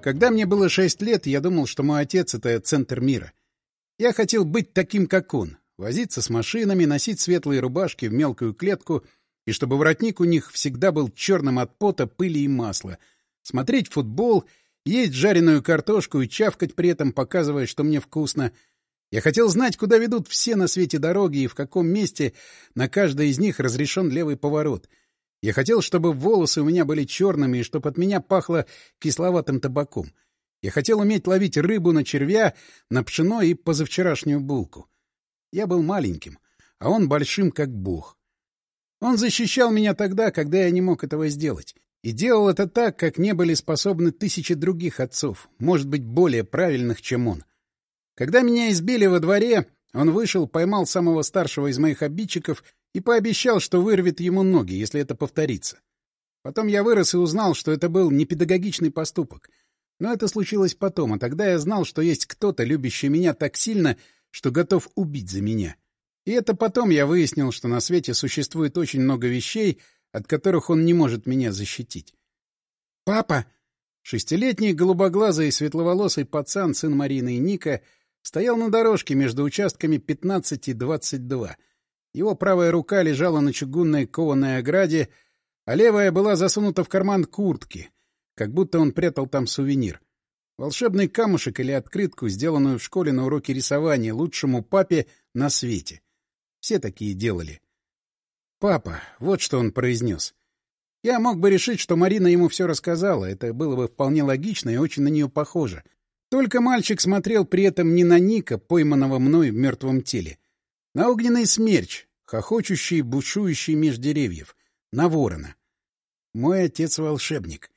Когда мне было 6 лет, я думал, что мой отец — это центр мира. Я хотел быть таким, как он, возиться с машинами, носить светлые рубашки в мелкую клетку, и чтобы воротник у них всегда был черным от пота, пыли и масла, смотреть футбол, есть жареную картошку и чавкать при этом, показывая, что мне вкусно. Я хотел знать, куда ведут все на свете дороги и в каком месте на каждой из них разрешен левый поворот. Я хотел, чтобы волосы у меня были черными и чтобы от меня пахло кисловатым табаком. Я хотел уметь ловить рыбу на червя, на пшено и позавчерашнюю булку. Я был маленьким, а он большим, как бог. Он защищал меня тогда, когда я не мог этого сделать. И делал это так, как не были способны тысячи других отцов, может быть, более правильных, чем он. Когда меня избили во дворе, он вышел, поймал самого старшего из моих обидчиков и пообещал, что вырвет ему ноги, если это повторится. Потом я вырос и узнал, что это был непедагогичный поступок. Но это случилось потом, а тогда я знал, что есть кто-то, любящий меня так сильно, что готов убить за меня. И это потом я выяснил, что на свете существует очень много вещей, от которых он не может меня защитить. «Папа!» Шестилетний голубоглазый светловолосый пацан, сын Марины и Ника, стоял на дорожке между участками 15 и 22. Его правая рука лежала на чугунной кованой ограде, а левая была засунута в карман куртки, как будто он прятал там сувенир. Волшебный камушек или открытку, сделанную в школе на уроке рисования лучшему папе на свете. Все такие делали. «Папа», — вот что он произнес. Я мог бы решить, что Марина ему все рассказала, это было бы вполне логично и очень на нее похоже. Только мальчик смотрел при этом не на Ника, пойманного мной в мертвом теле, на огненный смерч, хохочущий, бушующий меж деревьев, на ворона. Мой отец — волшебник.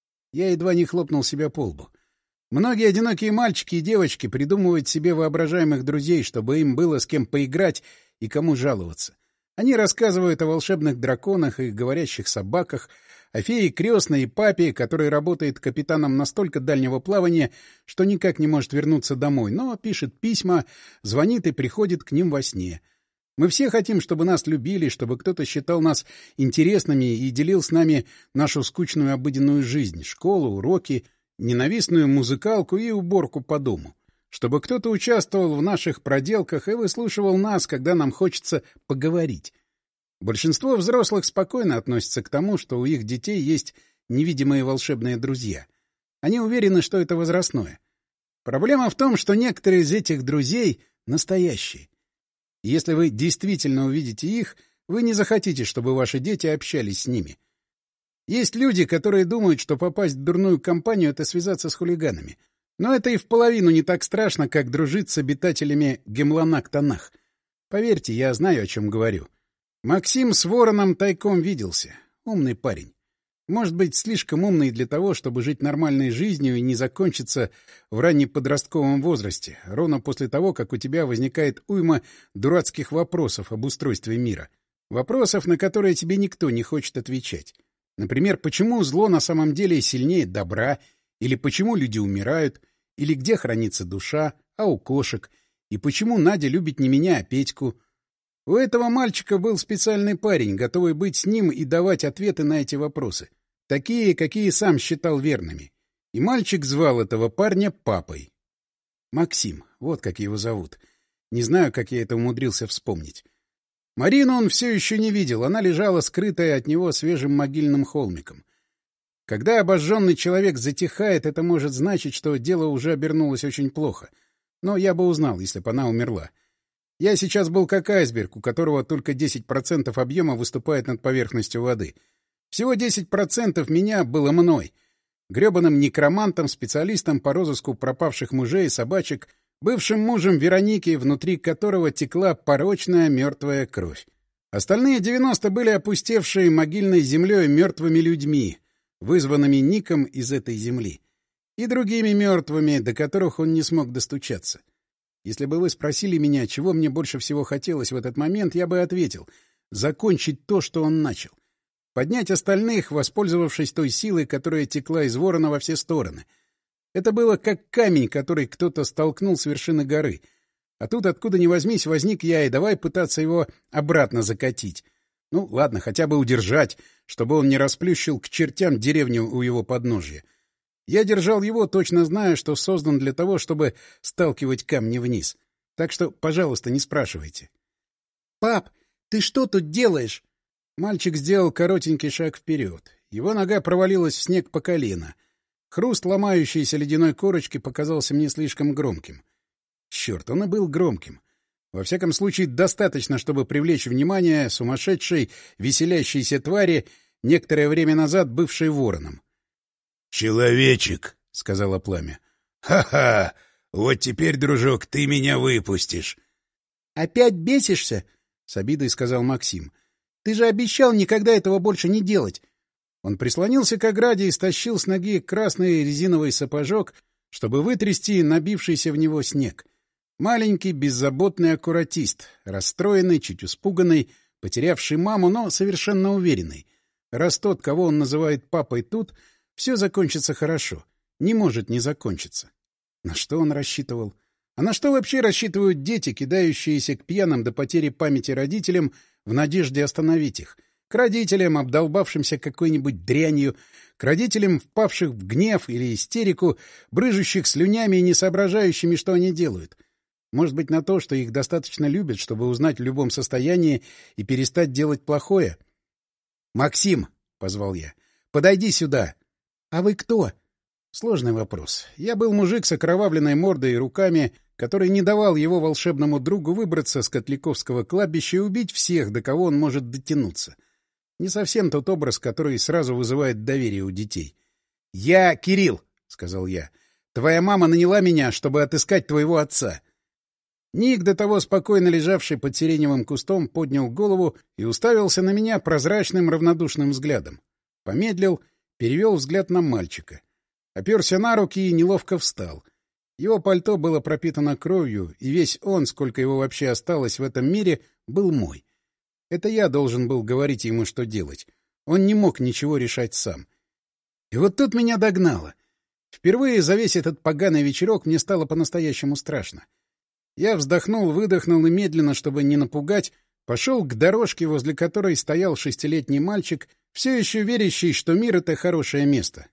Я едва не хлопнул себя по лбу. Многие одинокие мальчики и девочки придумывают себе воображаемых друзей, чтобы им было с кем поиграть и кому жаловаться. Они рассказывают о волшебных драконах и говорящих собаках, о фее крестной и папе, который работает капитаном настолько дальнего плавания, что никак не может вернуться домой, но пишет письма, звонит и приходит к ним во сне. Мы все хотим, чтобы нас любили, чтобы кто-то считал нас интересными и делил с нами нашу скучную обыденную жизнь, школу, уроки, ненавистную музыкалку и уборку по дому. Чтобы кто-то участвовал в наших проделках и выслушивал нас, когда нам хочется поговорить. Большинство взрослых спокойно относятся к тому, что у их детей есть невидимые волшебные друзья. Они уверены, что это возрастное. Проблема в том, что некоторые из этих друзей настоящие. И если вы действительно увидите их, вы не захотите, чтобы ваши дети общались с ними. Есть люди, которые думают, что попасть в дурную компанию — это связаться с хулиганами. Но это и в половину не так страшно, как дружить с обитателями Гемланак-Танах. Поверьте, я знаю, о чем говорю. Максим с Вороном тайком виделся. Умный парень. Может быть, слишком умный для того, чтобы жить нормальной жизнью и не закончиться в раннеподростковом возрасте, ровно после того, как у тебя возникает уйма дурацких вопросов об устройстве мира. Вопросов, на которые тебе никто не хочет отвечать. Например, почему зло на самом деле сильнее добра, или почему люди умирают, или где хранится душа, а у кошек, и почему Надя любит не меня, а Петьку. У этого мальчика был специальный парень, готовый быть с ним и давать ответы на эти вопросы. Такие, какие сам считал верными. И мальчик звал этого парня папой. Максим, вот как его зовут. Не знаю, как я это умудрился вспомнить. Марину он все еще не видел, она лежала скрытая от него свежим могильным холмиком. Когда обожженный человек затихает, это может значить, что дело уже обернулось очень плохо. Но я бы узнал, если бы она умерла. Я сейчас был как айсберг, у которого только 10% объема выступает над поверхностью воды. Всего 10% меня было мной. Гребаным некромантом, специалистом по розыску пропавших мужей и собачек, бывшим мужем Вероники, внутри которого текла порочная мертвая кровь. Остальные 90 были опустевшие могильной землей мертвыми людьми, вызванными Ником из этой земли, и другими мертвыми, до которых он не смог достучаться. Если бы вы спросили меня, чего мне больше всего хотелось в этот момент, я бы ответил — закончить то, что он начал. Поднять остальных, воспользовавшись той силой, которая текла из Ворона во все стороны. Это было как камень, который кто-то столкнул с вершины горы. А тут, откуда ни возьмись, возник я, и давай пытаться его обратно закатить. Ну, ладно, хотя бы удержать, чтобы он не расплющил к чертям деревню у его подножья. Я держал его, точно зная, что создан для того, чтобы сталкивать камни вниз. Так что, пожалуйста, не спрашивайте. — Пап, ты что тут делаешь? Мальчик сделал коротенький шаг вперед. Его нога провалилась в снег по колено. Хруст ломающейся ледяной корочки показался мне слишком громким. Черт, он и был громким. Во всяком случае, достаточно, чтобы привлечь внимание сумасшедшей, веселящейся твари, некоторое время назад бывшей вороном. — Человечек, — сказала Пламя. — Ха-ха! Вот теперь, дружок, ты меня выпустишь. — Опять бесишься? — с обидой сказал Максим. — Ты же обещал никогда этого больше не делать. Он прислонился к ограде и стащил с ноги красный резиновый сапожок, чтобы вытрясти набившийся в него снег. Маленький, беззаботный аккуратист, расстроенный, чуть испуганный, потерявший маму, но совершенно уверенный. Раз тот, кого он называет папой, тут, все закончится хорошо. Не может не закончиться. На что он рассчитывал? А на что вообще рассчитывают дети, кидающиеся к пьяным до потери памяти родителям в надежде остановить их? К родителям, обдолбавшимся какой-нибудь дрянью, к родителям, впавших в гнев или истерику, брыжущих слюнями и не соображающими, что они делают. Может быть, на то, что их достаточно любят, чтобы узнать в любом состоянии и перестать делать плохое? «Максим!» — позвал я. «Подойди сюда!» «А вы кто?» Сложный вопрос. Я был мужик с окровавленной мордой и руками, который не давал его волшебному другу выбраться с Котляковского кладбища и убить всех, до кого он может дотянуться. Не совсем тот образ, который сразу вызывает доверие у детей. «Я Кирилл», — сказал я. «Твоя мама наняла меня, чтобы отыскать твоего отца». Ник, до того спокойно лежавший под сиреневым кустом, поднял голову и уставился на меня прозрачным равнодушным взглядом. Помедлил, перевел взгляд на мальчика. Оперся на руки и неловко встал. Его пальто было пропитано кровью, и весь он, сколько его вообще осталось в этом мире, был мой. Это я должен был говорить ему, что делать. Он не мог ничего решать сам. И вот тут меня догнало. Впервые за весь этот поганый вечерок мне стало по-настоящему страшно. Я вздохнул, выдохнул и медленно, чтобы не напугать, пошел к дорожке, возле которой стоял 6-летний мальчик, все еще верящий, что мир — это хорошее место.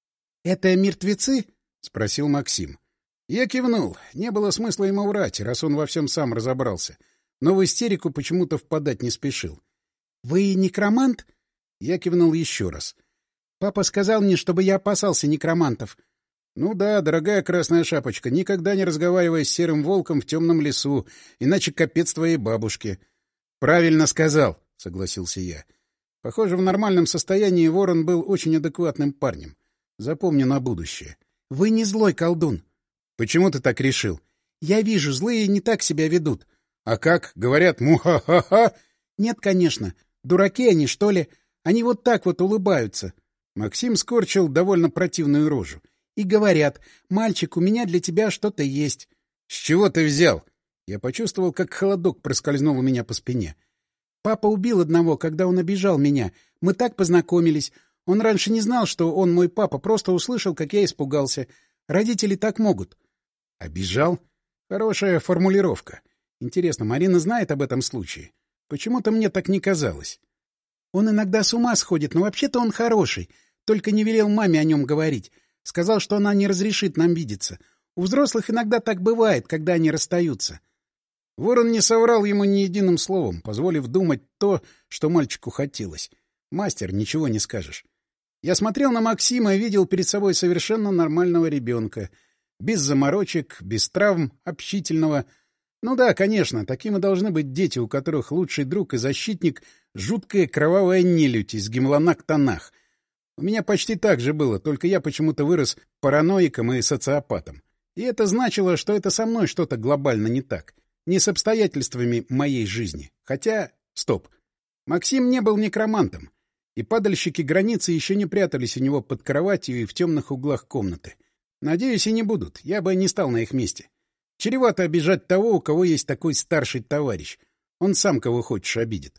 — Это мертвецы? — спросил Максим. Я кивнул. Не было смысла ему врать, раз он во всем сам разобрался. Но в истерику почему-то впадать не спешил. — Вы некромант? Я кивнул еще раз. — Папа сказал мне, чтобы я опасался некромантов. Ну да, дорогая красная шапочка, никогда не разговаривай с серым волком в темном лесу, иначе капец твоей бабушке. — Правильно сказал, — согласился я. Похоже, в нормальном состоянии Ворон был очень адекватным парнем. Запомню на будущее. — Вы не злой колдун. — Почему ты так решил? — Я вижу, злые не так себя ведут. — А как? Говорят, му-ха-ха-ха? — Нет, конечно. Дураки они, что ли? Они вот так вот улыбаются. Максим скорчил довольно противную рожу. И говорят: «Мальчик, у меня для тебя что-то есть». — С чего ты взял? Я почувствовал, как холодок проскользнул у меня по спине. Папа убил одного, когда он обижал меня. Мы так познакомились. Он раньше не знал, что он мой папа, просто услышал, как я испугался. Родители так могут. — Обижал? Хорошая формулировка. Интересно, Марина знает об этом случае? Почему-то мне так не казалось. Он иногда с ума сходит, но вообще-то он хороший. Только не велел маме о нем говорить. Сказал, что она не разрешит нам видеться. У взрослых иногда так бывает, когда они расстаются. Ворон не соврал ему ни единым словом, позволив думать то, что мальчику хотелось. Мастер, ничего не скажешь. Я смотрел на Максима и видел перед собой совершенно нормального ребенка. Без заморочек, без травм, общительного. Ну да, конечно, таким и должны быть дети, у которых лучший друг и защитник — жуткая кровавая нелюдь из Гимланак-Танах. У меня почти так же было, только я почему-то вырос параноиком и социопатом. И это значило, что это со мной что-то глобально не так. Не с обстоятельствами моей жизни. Хотя... Стоп. Максим не был некромантом. И падальщики границы еще не прятались у него под кроватью и в темных углах комнаты. Надеюсь, и не будут. Я бы не стал на их месте. Чревато обижать того, у кого есть такой старший товарищ. Он сам кого хочешь обидит.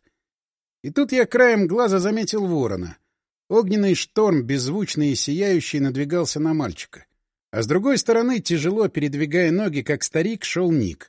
И тут я краем глаза заметил ворона. Огненный шторм, беззвучный и сияющий, надвигался на мальчика. А с другой стороны, тяжело передвигая ноги, как старик, шел Ник.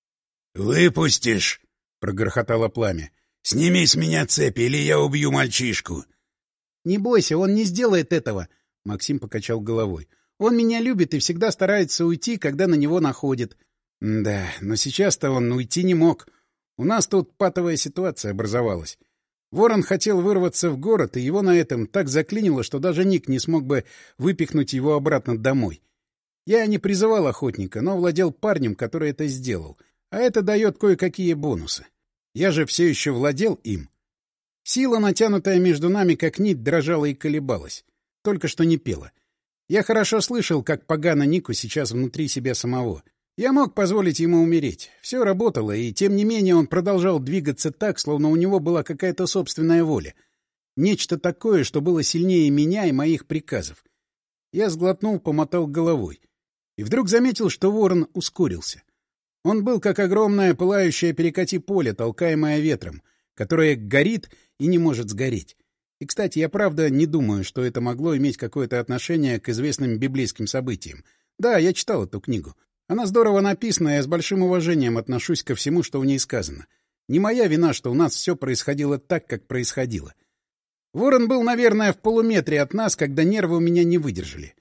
— Выпустишь! — прогрохотало Пламя. — Сними с меня цепи, или я убью мальчишку. — Не бойся, он не сделает этого, — Максим покачал головой. Он меня любит и всегда старается уйти, когда на него находит. Да, но сейчас-то он уйти не мог. У нас тут патовая ситуация образовалась. Ворон хотел вырваться в город, и его на этом так заклинило, что даже Ник не смог бы выпихнуть его обратно домой. Я не призывал охотника, но владел парнем, который это сделал. А это дает кое-какие бонусы. Я же все еще владел им. Сила, натянутая между нами, как нить, дрожала и колебалась. Только что не пела. Я хорошо слышал, как погано Нику сейчас внутри себя самого. Я мог позволить ему умереть. Все работало, и тем не менее он продолжал двигаться так, словно у него была какая-то собственная воля. Нечто такое, что было сильнее меня и моих приказов. Я сглотнул, помотал головой. И вдруг заметил, что ворон ускорился. Он был как огромное пылающее перекати поле, толкаемое ветром, которое горит и не может сгореть. И, кстати, я правда не думаю, что это могло иметь какое-то отношение к известным библейским событиям. Да, я читал эту книгу. Она здорово написана, и я с большим уважением отношусь ко всему, что в ней сказано. Не моя вина, что у нас все происходило так, как происходило. Ворон был, наверное, в полуметре от нас, когда нервы у меня не выдержали.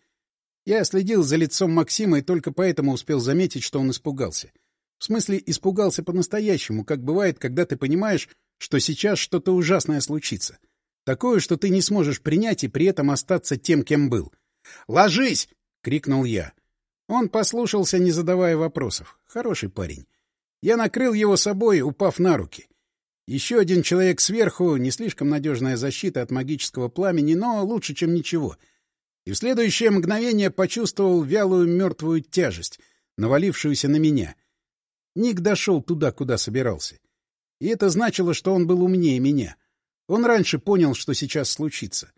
Я следил за лицом Максима и только поэтому успел заметить, что он испугался. В смысле, испугался по-настоящему, как бывает, когда ты понимаешь, что сейчас что-то ужасное случится. Такое, что ты не сможешь принять и при этом остаться тем, кем был. «Ложись!» — крикнул я. Он послушался, не задавая вопросов. Хороший парень. Я накрыл его собой, упав на руки. Еще один человек сверху — не слишком надежная защита от магического пламени, но лучше, чем ничего. И в следующее мгновение почувствовал вялую мертвую тяжесть, навалившуюся на меня. Ник дошел туда, куда собирался. И это значило, что он был умнее меня. Он раньше понял, что сейчас случится.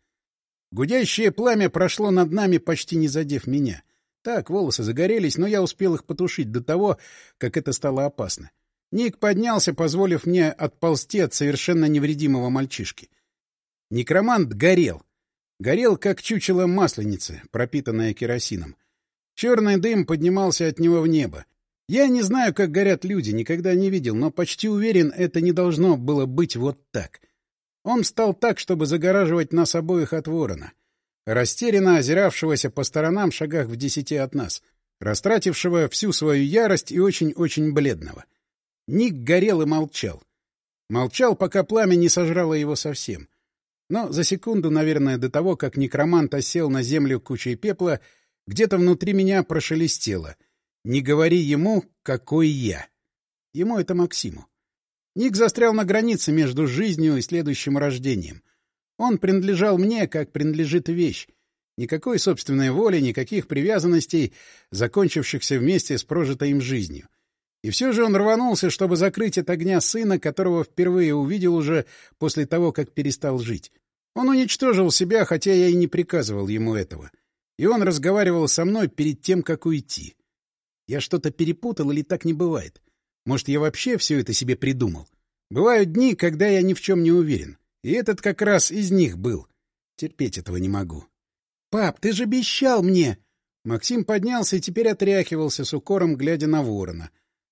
Гудящее пламя прошло над нами, почти не задев меня. Так, волосы загорелись, но я успел их потушить до того, как это стало опасно. Ник поднялся, позволив мне отползти от совершенно невредимого мальчишки. Некромант горел. Горел, как чучело масленицы, пропитанное керосином. Черный дым поднимался от него в небо. Я не знаю, как горят люди, никогда не видел, но почти уверен, это не должно было быть вот так. Он встал так, чтобы загораживать нас обоих от ворона, растерянно озиравшегося по сторонам шагах в 10 от нас, растратившего всю свою ярость и очень-очень бледного. Ник горел и молчал. Молчал, пока пламя не сожрало его совсем. Но за секунду, наверное, до того, как некромант осел на землю кучей пепла, где-то внутри меня прошелестело: «Не говори ему, какой я». Ему — это Максиму. Ник застрял на границе между жизнью и следующим рождением. Он принадлежал мне, как принадлежит вещь. Никакой собственной воли, никаких привязанностей, закончившихся вместе с прожитой им жизнью. И все же он рванулся, чтобы закрыть от огня сына, которого впервые увидел уже после того, как перестал жить. Он уничтожил себя, хотя я и не приказывал ему этого. И он разговаривал со мной перед тем, как уйти. Я что-то перепутал или так не бывает? Может, я вообще все это себе придумал? Бывают дни, когда я ни в чем не уверен. И этот как раз из них был. Терпеть этого не могу. — Пап, ты же обещал мне! Максим поднялся и теперь отряхивался с укором, глядя на ворона.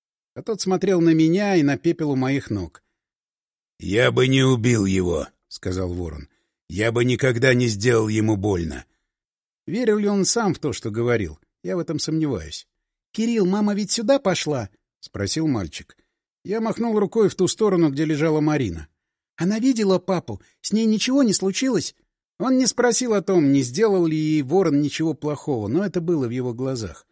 А тот смотрел на меня и на пепел у моих ног. — Я бы не убил его, — сказал ворон. — Я бы никогда не сделал ему больно. Верил ли он сам в то, что говорил? Я в этом сомневаюсь. — Кирилл, мама ведь сюда пошла? — спросил мальчик. Я махнул рукой в ту сторону, где лежала Марина. — Она видела папу? С ней ничего не случилось? Он не спросил о том, не сделал ли ей ворон ничего плохого, но это было в его глазах.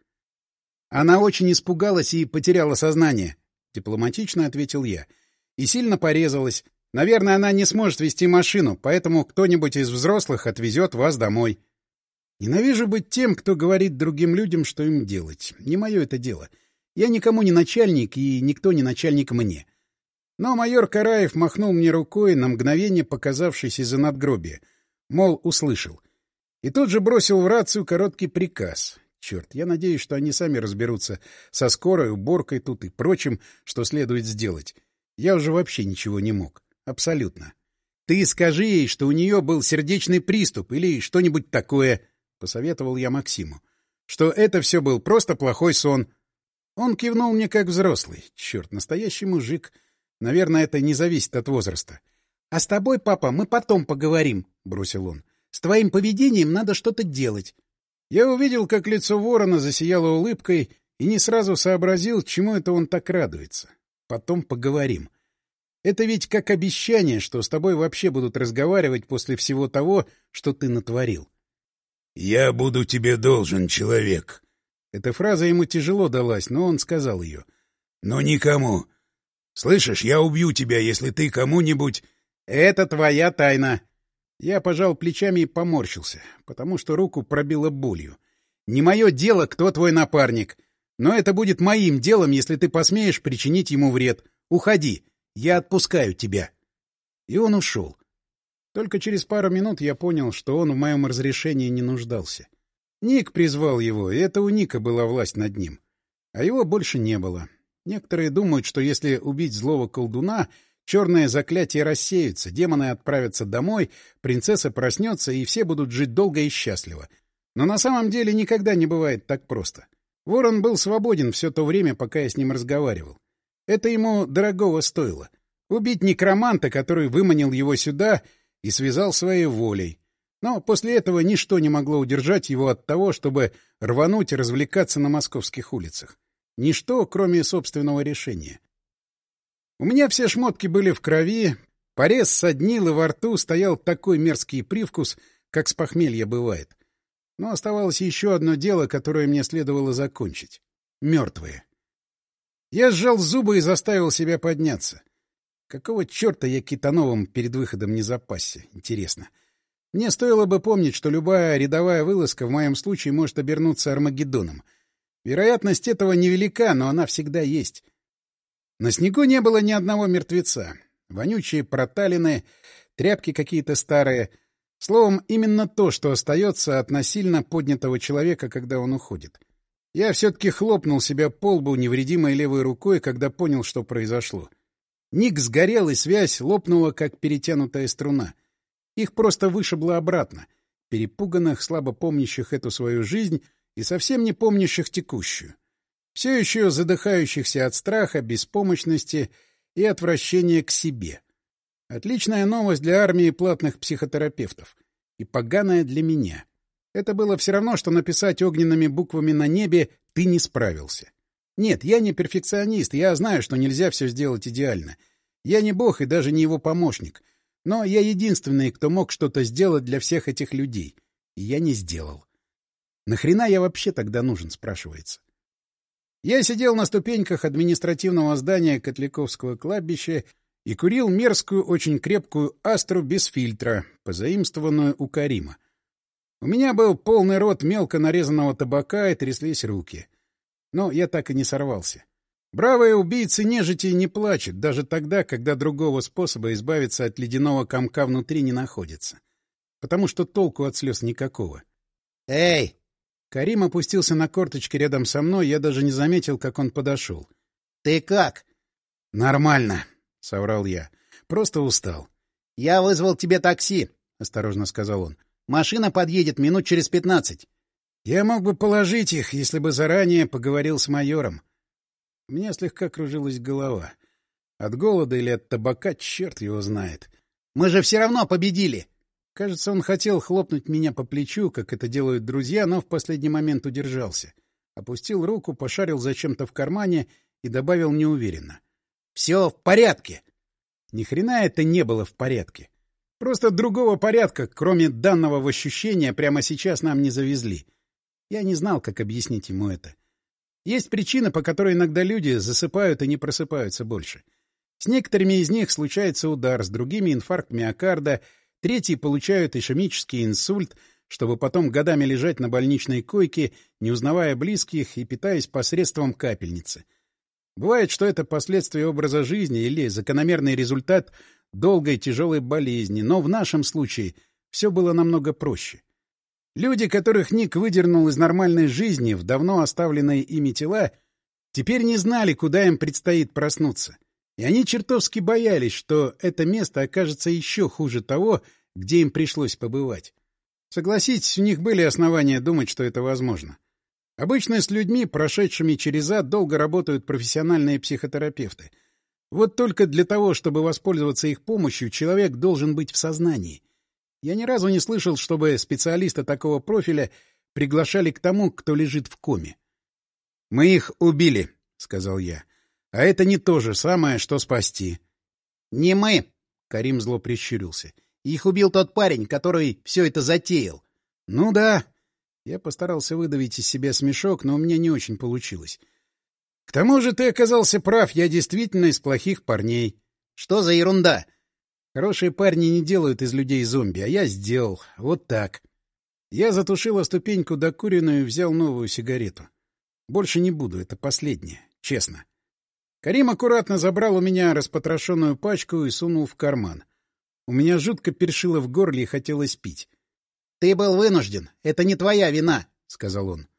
Она очень испугалась и потеряла сознание, — дипломатично ответил я. И сильно порезалась. Наверное, она не сможет вести машину, поэтому кто-нибудь из взрослых отвезет вас домой. Ненавижу быть тем, кто говорит другим людям, что им делать. Не мое это дело. Я никому не начальник, и никто не начальник мне. Но майор Караев махнул мне рукой, на мгновение показавшись из-за надгробия. Мол, услышал. И тут же бросил в рацию короткий приказ. Черт, я надеюсь, что они сами разберутся со скорой, уборкой тут и прочим, что следует сделать. Я уже вообще ничего не мог. Абсолютно. Ты скажи ей, что у нее был сердечный приступ или что-нибудь такое, — посоветовал я Максиму. Что это все был просто плохой сон. Он кивнул мне как взрослый. Черт, настоящий мужик. Наверное, это не зависит от возраста. — А с тобой, папа, мы потом поговорим, — бросил он. — С твоим поведением надо что-то делать. Я увидел, как лицо ворона засияло улыбкой, и не сразу сообразил, чему это он так радуется. Потом поговорим. Это ведь как обещание, что с тобой вообще будут разговаривать после всего того, что ты натворил. «Я буду тебе должен, человек». Эта фраза ему тяжело далась, но он сказал ее. «Но никому. Слышишь, я убью тебя, если ты кому-нибудь...» «Это твоя тайна». Я пожал плечами и поморщился, потому что руку пробило болью. «Не мое дело, кто твой напарник. Но это будет моим делом, если ты посмеешь причинить ему вред. Уходи. Я отпускаю тебя». И он ушел. Только через пару минут я понял, что он в моем разрешении не нуждался. Ник призвал его, и это у Ника была власть над ним. А его больше не было. Некоторые думают, что если убить злого колдуна, черные заклятия рассеются, демоны отправятся домой, принцесса проснется, и все будут жить долго и счастливо. Но на самом деле никогда не бывает так просто. Ворон был свободен все то время, пока я с ним разговаривал. Это ему дорогого стоило. Убить некроманта, который выманил его сюда и связал своей волей. Но после этого ничто не могло удержать его от того, чтобы рвануть и развлекаться на московских улицах. Ничто, кроме собственного решения. У меня все шмотки были в крови, порез соднил, и во рту стоял такой мерзкий привкус, как с похмелья бывает. Но оставалось еще одно дело, которое мне следовало закончить. Мертвые. Я сжал зубы и заставил себя подняться. Какого черта я Китановым перед выходом не запасся, интересно. Мне стоило бы помнить, что любая рядовая вылазка в моем случае может обернуться Армагеддоном. Вероятность этого невелика, но она всегда есть. На снегу не было ни одного мертвеца. Вонючие проталины, тряпки какие-то старые. Словом, именно то, что остается от насильно поднятого человека, когда он уходит. Я все-таки хлопнул себя по лбу невредимой левой рукой, когда понял, что произошло. Ник сгорел, и связь лопнула, как перетянутая струна. Их просто вышибло обратно, перепуганных, слабо помнящих эту свою жизнь и совсем не помнящих текущую. Все еще задыхающихся от страха, беспомощности и отвращения к себе. Отличная новость для армии платных психотерапевтов. И поганая для меня. Это было все равно, что написать огненными буквами на небе «ты не справился». Нет, я не перфекционист, я знаю, что нельзя все сделать идеально. Я не бог и даже не его помощник. Но я единственный, кто мог что-то сделать для всех этих людей. И я не сделал. Нахрена я вообще тогда нужен, спрашивается. Я сидел на ступеньках административного здания Котляковского кладбища и курил мерзкую, очень крепкую астру без фильтра, позаимствованную у Карима. У меня был полный рот мелко нарезанного табака и тряслись руки. Но я так и не сорвался. Бравые убийцы нежити не плачут, даже тогда, когда другого способа избавиться от ледяного комка внутри не находится. Потому что толку от слез никакого. «Эй!» Карим опустился на корточки рядом со мной, я даже не заметил, как он подошел. «Ты как?» «Нормально», — соврал я. «Просто устал». «Я вызвал тебе такси», — осторожно сказал он. «Машина подъедет минут через 15. Я мог бы положить их, если бы заранее поговорил с майором. У меня слегка кружилась голова. От голода или от табака черт его знает. «Мы же все равно победили!» Кажется, он хотел хлопнуть меня по плечу, как это делают друзья, но в последний момент удержался. Опустил руку, пошарил зачем-то в кармане и добавил неуверенно. «Все в порядке!» Ни хрена это не было в порядке. Просто другого порядка, кроме данного в ощущения, прямо сейчас нам не завезли. Я не знал, как объяснить ему это. Есть причина, по которой иногда люди засыпают и не просыпаются больше. С некоторыми из них случается удар, с другими — инфаркт миокарда, третьи получают ишемический инсульт, чтобы потом годами лежать на больничной койке, не узнавая близких и питаясь посредством капельницы. Бывает, что это последствия образа жизни или закономерный результат долгой тяжелой болезни, но в нашем случае все было намного проще. Люди, которых Ник выдернул из нормальной жизни в давно оставленные ими тела, теперь не знали, куда им предстоит проснуться. И они чертовски боялись, что это место окажется еще хуже того, где им пришлось побывать. Согласитесь, у них были основания думать, что это возможно. Обычно с людьми, прошедшими через ад, долго работают профессиональные психотерапевты. Вот только для того, чтобы воспользоваться их помощью, человек должен быть в сознании. Я ни разу не слышал, чтобы специалиста такого профиля приглашали к тому, кто лежит в коме. — Мы их убили, — сказал я. — А это не то же самое, что спасти. — Не мы, — Карим зло прищурился. — Их убил тот парень, который все это затеял. — Ну да. Я постарался выдавить из себя смешок, но у меня не очень получилось. — К тому же ты оказался прав, я действительно из плохих парней. — Что за ерунда? Хорошие парни не делают из людей зомби, а я сделал. Вот так. Я затушил ступеньку докуренную и взял новую сигарету. Больше не буду, это последнее, честно. Карим аккуратно забрал у меня распотрошенную пачку и сунул в карман. У меня жутко першило в горле и хотелось пить. — Ты был вынужден. Это не твоя вина, — сказал он.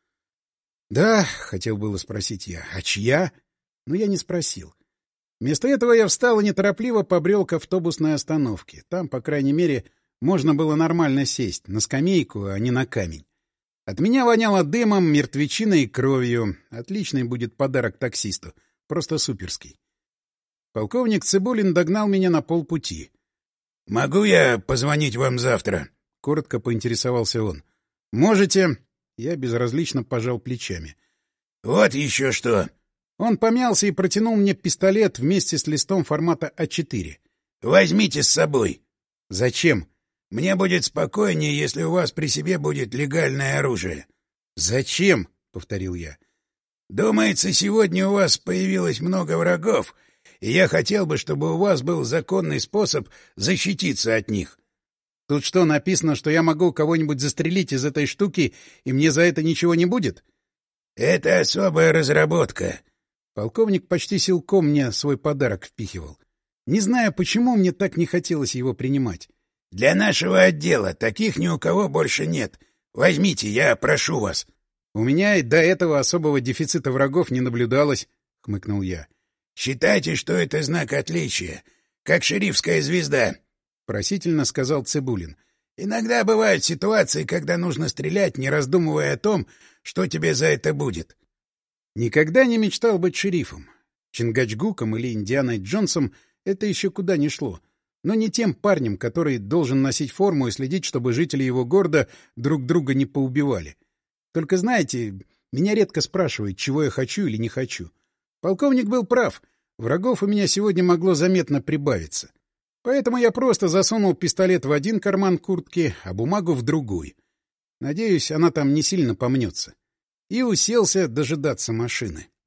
— Да, — хотел было спросить я. — А чья? Но я не спросил. Вместо этого я встал и неторопливо побрел к автобусной остановке. Там, по крайней мере, можно было нормально сесть, на скамейку, а не на камень. От меня воняло дымом, мертвечиной и кровью. Отличный будет подарок таксисту. Просто суперский. Полковник Цыбулин догнал меня на полпути. — Могу я позвонить вам завтра? — коротко поинтересовался он. — Можете. Я безразлично пожал плечами. — Вот еще что. Он помялся и протянул мне пистолет вместе с листом формата А4. — Возьмите с собой. — Зачем? — Мне будет спокойнее, если у вас при себе будет легальное оружие. — Зачем? — повторил я. — Думается, сегодня у вас появилось много врагов, и я хотел бы, чтобы у вас был законный способ защититься от них. — Тут что, написано, что я могу кого-нибудь застрелить из этой штуки, и мне за это ничего не будет? — Это особая разработка. Полковник почти силком мне свой подарок впихивал. Не знаю, почему мне так не хотелось его принимать. — Для нашего отдела таких ни у кого больше нет. Возьмите, я прошу вас. — У меня и до этого особого дефицита врагов не наблюдалось, — хмыкнул я. — Считайте, что это знак отличия, как шерифская звезда, — просительно сказал Цыбулин. — Иногда бывают ситуации, когда нужно стрелять, не раздумывая о том, что тебе за это будет. Никогда не мечтал быть шерифом. Чингачгуком или Индианой Джонсом это еще куда ни шло. Но не тем парнем, который должен носить форму и следить, чтобы жители его города друг друга не поубивали. Только знаете, меня редко спрашивают, чего я хочу или не хочу. Полковник был прав. Врагов у меня сегодня могло заметно прибавиться. Поэтому я просто засунул пистолет в один карман куртки, а бумагу в другой. Надеюсь, она там не сильно помнется. И уселся дожидаться машины.